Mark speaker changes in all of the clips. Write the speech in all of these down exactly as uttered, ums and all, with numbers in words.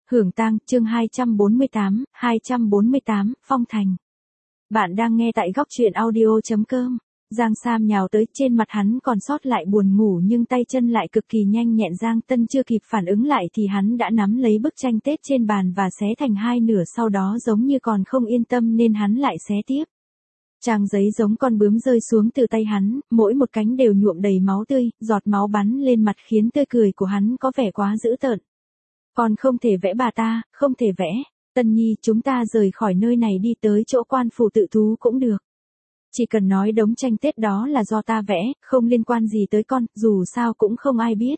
Speaker 1: Hưởng tang, chương hai trăm bốn mươi tám, hai trăm bốn mươi tám, Phong Thành. Bạn đang nghe tại góc truyện audio chấm com. Giang Sam nhào tới, trên mặt hắn còn sót lại buồn ngủ nhưng tay chân lại cực kỳ nhanh nhẹn. Giang Tân chưa kịp phản ứng lại thì hắn đã nắm lấy bức tranh Tết trên bàn và xé thành hai nửa, sau đó giống như còn không yên tâm nên hắn lại xé tiếp. Trang giấy giống con bướm rơi xuống từ tay hắn, mỗi một cánh đều nhuộm đầy máu tươi, giọt máu bắn lên mặt khiến tươi cười của hắn có vẻ quá dữ tợn. Còn không thể vẽ bà ta, không thể vẽ. Tân Nhi, chúng ta rời khỏi nơi này đi tới chỗ quan phủ tự thú cũng được. Chỉ cần nói đống tranh Tết đó là do ta vẽ, không liên quan gì tới con, dù sao cũng không ai biết.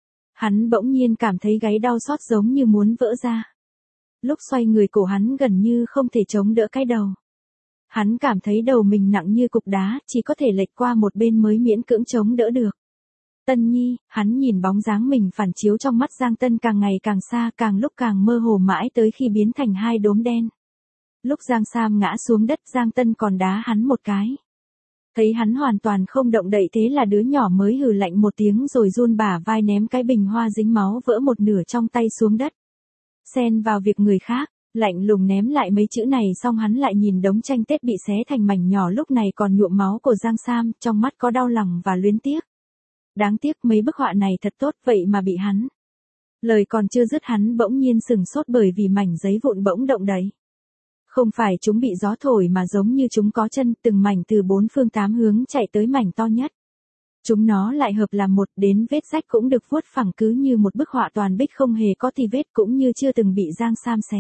Speaker 1: Hắn bỗng nhiên cảm thấy gáy đau xót giống như muốn vỡ ra. Lúc xoay người cổ hắn gần như không thể chống đỡ cái đầu. Hắn cảm thấy đầu mình nặng như cục đá, chỉ có thể lệch qua một bên mới miễn cưỡng chống đỡ được. Tân Nhi, hắn nhìn bóng dáng mình phản chiếu trong mắt Giang Tân càng ngày càng xa, càng lúc càng mơ hồ mãi tới khi biến thành hai đốm đen. Lúc Giang Sam ngã xuống đất, Giang Tân còn đá hắn một cái. Thấy hắn hoàn toàn không động đậy, thế là đứa nhỏ mới hừ lạnh một tiếng rồi run bả vai ném cái bình hoa dính máu vỡ một nửa trong tay xuống đất. Xen vào việc người khác, lạnh lùng ném lại mấy chữ này xong hắn lại nhìn đống tranh Tết bị xé thành mảnh nhỏ lúc này còn nhuộm máu của Giang Sam, trong mắt có đau lòng và luyến tiếc. Đáng tiếc mấy bức họa này thật tốt vậy mà bị hắn. Lời còn chưa dứt hắn bỗng nhiên sừng sốt bởi vì mảnh giấy vụn bỗng động đậy. Không phải chúng bị gió thổi mà giống như chúng có chân, từng mảnh từ bốn phương tám hướng chạy tới mảnh to nhất. Chúng nó lại hợp làm một, đến vết rách cũng được vuốt phẳng cứ như một bức họa toàn bích không hề có tì vết, cũng như chưa từng bị Giang Sam xé.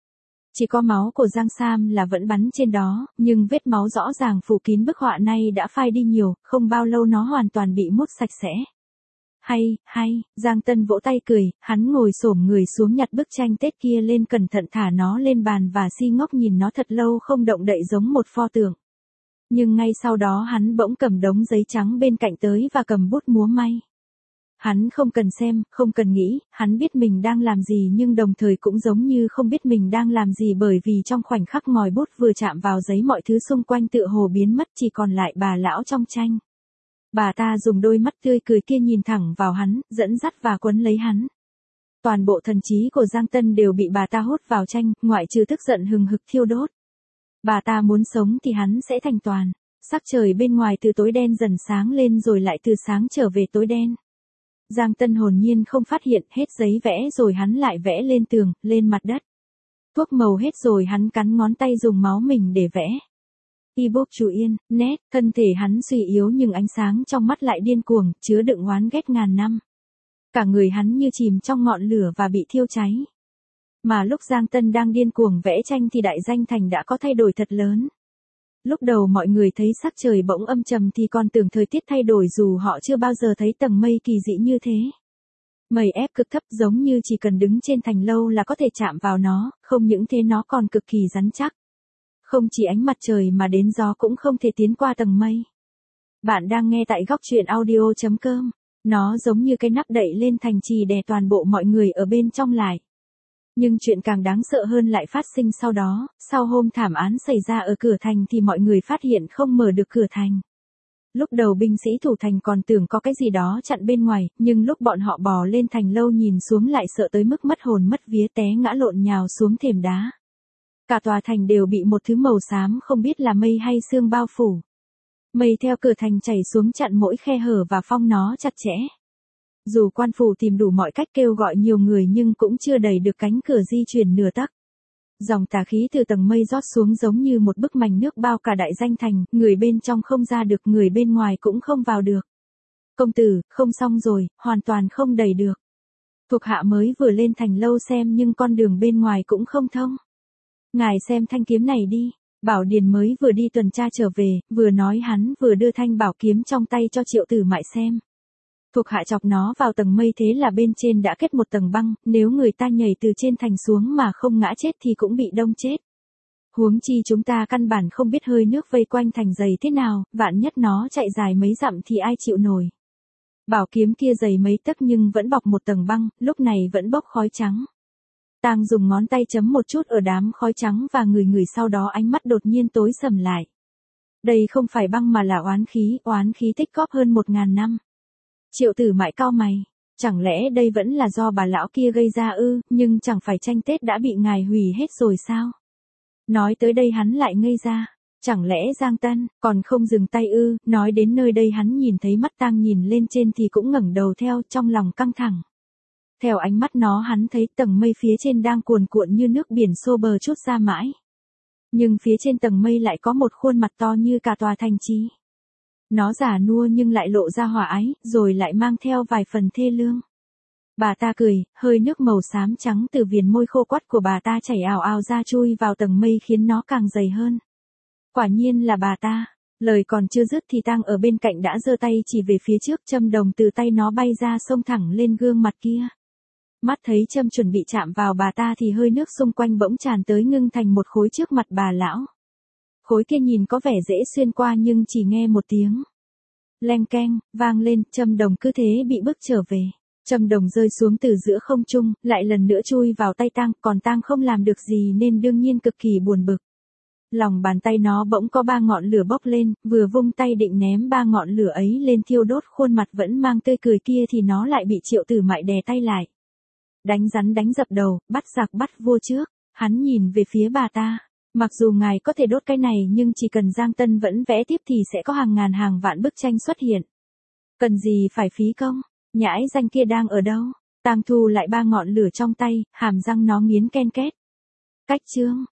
Speaker 1: Chỉ có máu của Giang Sam là vẫn bắn trên đó, nhưng vết máu rõ ràng phủ kín bức họa này đã phai đi nhiều, không bao lâu nó hoàn toàn bị mút sạch sẽ. Hay, hay, Giang Tân vỗ tay cười, hắn ngồi xổm người xuống nhặt bức tranh Tết kia lên, cẩn thận thả nó lên bàn và si ngốc nhìn nó thật lâu không động đậy giống một pho tượng. Nhưng ngay sau đó hắn bỗng cầm đống giấy trắng bên cạnh tới và cầm bút múa may. Hắn không cần xem, không cần nghĩ, hắn biết mình đang làm gì nhưng đồng thời cũng giống như không biết mình đang làm gì, bởi vì trong khoảnh khắc ngòi bút vừa chạm vào giấy mọi thứ xung quanh tựa hồ biến mất, chỉ còn lại bà lão trong tranh. Bà ta dùng đôi mắt tươi cười kia nhìn thẳng vào hắn, dẫn dắt và quấn lấy hắn. Toàn bộ thần trí của Giang Tân đều bị bà ta hút vào tranh, ngoại trừ tức giận hừng hực thiêu đốt. Bà ta muốn sống thì hắn sẽ thành toàn. Sắc trời bên ngoài từ tối đen dần sáng lên rồi lại từ sáng trở về tối đen. Giang Tân hồn nhiên không phát hiện, hết giấy vẽ rồi hắn lại vẽ lên tường, lên mặt đất. Thuốc màu hết rồi hắn cắn ngón tay dùng máu mình để vẽ. Ebook chú yên, nét, thân thể hắn suy yếu nhưng ánh sáng trong mắt lại điên cuồng, chứa đựng oán ghét ngàn năm. Cả người hắn như chìm trong ngọn lửa và bị thiêu cháy. Mà lúc Giang Tân đang điên cuồng vẽ tranh thì đại danh thành đã có thay đổi thật lớn. Lúc đầu mọi người thấy sắc trời bỗng âm trầm thì còn tưởng thời tiết thay đổi, dù họ chưa bao giờ thấy tầng mây kỳ dị như thế. Mây ép cực thấp giống như chỉ cần đứng trên thành lâu là có thể chạm vào nó, không những thế nó còn cực kỳ rắn chắc. Không chỉ ánh mặt trời mà đến gió cũng không thể tiến qua tầng mây. Bạn đang nghe tại góc truyện audio chấm com. Nó giống như cái nắp đậy lên thành trì đè toàn bộ mọi người ở bên trong lại. Nhưng chuyện càng đáng sợ hơn lại phát sinh sau đó, sau hôm thảm án xảy ra ở cửa thành thì mọi người phát hiện không mở được cửa thành. Lúc đầu binh sĩ thủ thành còn tưởng có cái gì đó chặn bên ngoài, nhưng lúc bọn họ bò lên thành lâu nhìn xuống lại sợ tới mức mất hồn mất vía, té ngã lộn nhào xuống thềm đá. Cả tòa thành đều bị một thứ màu xám không biết là mây hay sương bao phủ. Mây theo cửa thành chảy xuống chặn mỗi khe hở và phong nó chặt chẽ. Dù quan phủ tìm đủ mọi cách kêu gọi nhiều người nhưng cũng chưa đẩy được cánh cửa di chuyển nửa tấc. Dòng tà khí từ tầng mây rót xuống giống như một bức mành nước bao cả đại danh thành, người bên trong không ra được, người bên ngoài cũng không vào được. Công tử, không xong rồi, hoàn toàn không đẩy được. Thuộc hạ mới vừa lên thành lâu xem nhưng con đường bên ngoài cũng không thông. Ngài xem thanh kiếm này đi. Bảo Điền mới vừa đi tuần tra trở về, vừa nói hắn vừa đưa thanh bảo kiếm trong tay cho Triệu Tử Mại xem. Thuộc hạ chọc nó vào tầng mây thế là bên trên đã kết một tầng băng, nếu người ta nhảy từ trên thành xuống mà không ngã chết thì cũng bị đông chết. Huống chi chúng ta căn bản không biết hơi nước vây quanh thành dày thế nào, vạn nhất nó chạy dài mấy dặm thì ai chịu nổi. Bảo kiếm kia dày mấy tấc nhưng vẫn bọc một tầng băng, lúc này vẫn bốc khói trắng. Tang dùng ngón tay chấm một chút ở đám khói trắng và người người sau đó ánh mắt đột nhiên tối sầm lại. Đây không phải băng mà là oán khí, oán khí tích góp hơn một ngàn năm. Triệu Tử Mại cau mày. Chẳng lẽ đây vẫn là do bà lão kia gây ra ư, nhưng chẳng phải tranh Tết đã bị ngài hủy hết rồi sao? Nói tới đây hắn lại ngây ra. Chẳng lẽ Giang Tân còn không dừng tay ư? Nói đến nơi đây hắn nhìn thấy mắt Tang nhìn lên trên thì cũng ngẩng đầu theo, trong lòng căng thẳng. Theo ánh mắt nó hắn thấy tầng mây phía trên đang cuồn cuộn như nước biển xô bờ trút ra mãi. Nhưng phía trên tầng mây lại có một khuôn mặt to như cả tòa thành trì. Nó già nua nhưng lại lộ ra hòa ái, rồi lại mang theo vài phần thê lương. Bà ta cười, hơi nước màu xám trắng từ viền môi khô quắt của bà ta chảy ào ào ra chui vào tầng mây khiến nó càng dày hơn. Quả nhiên là bà ta. Lời còn chưa dứt thì Tang ở bên cạnh đã giơ tay chỉ về phía trước, châm đồng từ tay nó bay ra xông thẳng lên gương mặt kia. Mắt thấy châm chuẩn bị chạm vào bà ta thì hơi nước xung quanh bỗng tràn tới ngưng thành một khối trước mặt bà lão. Khối kia nhìn có vẻ dễ xuyên qua nhưng chỉ nghe một tiếng leng keng vang lên, châm đồng cứ thế bị bức trở về. Châm đồng rơi xuống từ giữa không trung, lại lần nữa chui vào tay Tang, còn Tang không làm được gì nên đương nhiên cực kỳ buồn bực. Lòng bàn tay nó bỗng có ba ngọn lửa bốc lên, vừa vung tay định ném ba ngọn lửa ấy lên thiêu đốt khuôn mặt vẫn mang tươi cười kia thì nó lại bị Triệu Tử Mại đè tay lại. Đánh rắn đánh dập đầu, bắt giặc bắt vua trước. Hắn nhìn về phía bà ta. Mặc dù ngài có thể đốt cái này nhưng chỉ cần Giang Tân vẫn vẽ tiếp thì sẽ có hàng ngàn hàng vạn bức tranh xuất hiện. Cần gì phải phí công? Nhãi danh kia đang ở đâu? Tang thu lại ba ngọn lửa trong tay, hàm răng nó nghiến ken két. Cách chương.